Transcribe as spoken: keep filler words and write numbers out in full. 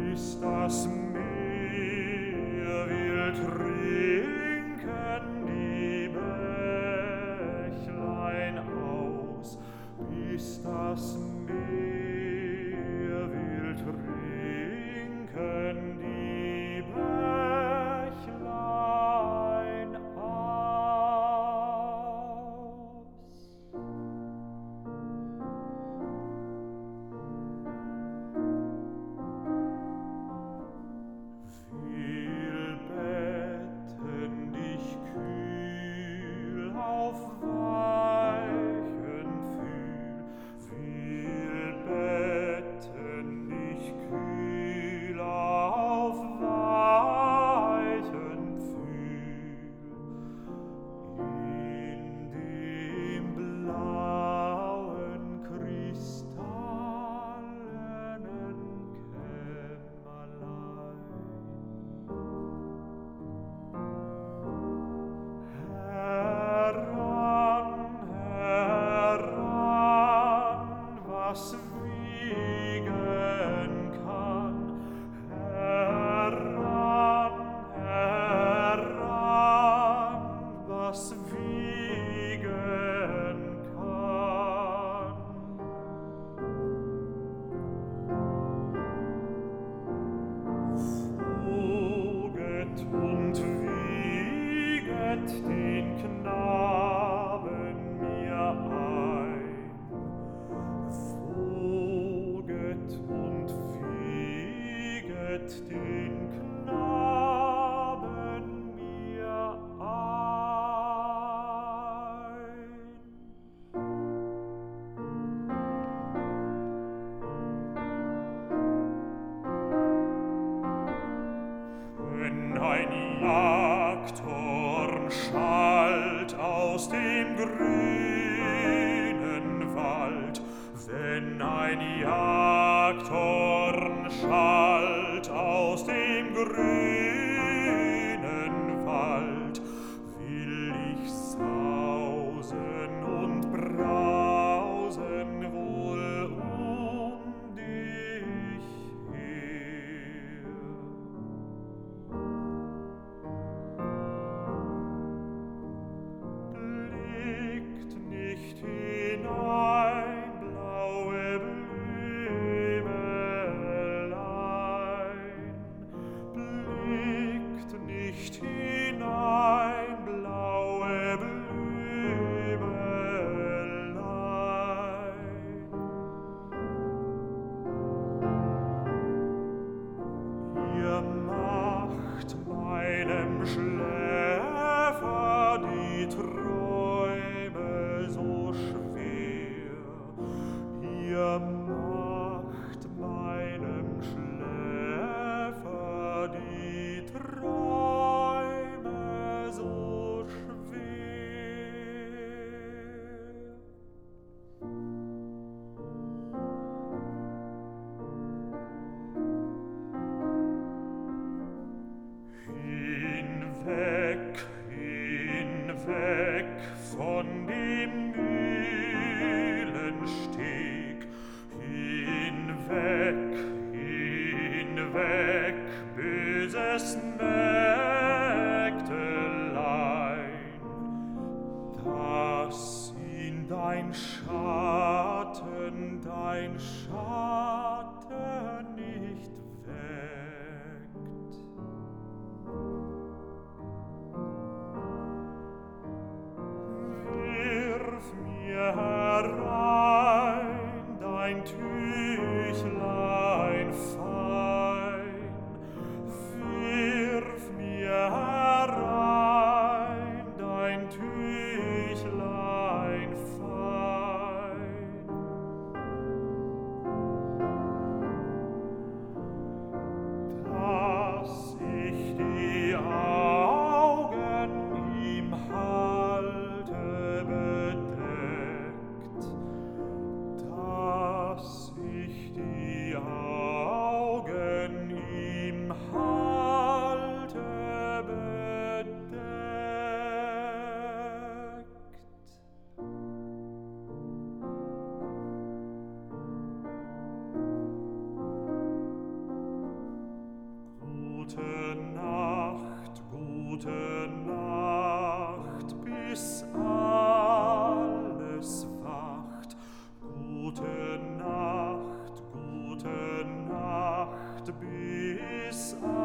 bis das Meer will trinken die Bächlein aus, bis das Meer will trinken die Bächlein aus. Will betten dich kühl auf weichen Pfühl, will betten dich kühl auf weichen Pfühl, in dem blauen kristallenen Kämmerlein. Heran, heran, was wiegen kann, heran, heran, was wiegen kann. Woget und wieget den Knaben mir ein, woget und wieget den Knaben mir ein. Wenn ein Jagdhorn schallt aus dem grünen Wald, wenn ein Jagdhorn schallt aus dem grünen Wald, will ich sausen und brausen wohl um dich her. Blickt nicht hinein, blaue Blümelein, blickt nicht hinein, blaue Blümelein. Ihr macht meinem Schläfer die Träume so schwer. Ihr macht meinem Schläfer die Träume so schwer. Hinweg, hinweg von dem Mühlensteg, hinweg, hinweg, böses Mägdelein, dass ihn dein Schatten, dein Schatten nicht weckt. Wirf mir herein dein Tüchlein fein, wirf Gute Nacht, gute Nacht, bis alles wacht. Gute Nacht, gute Nacht, bis alles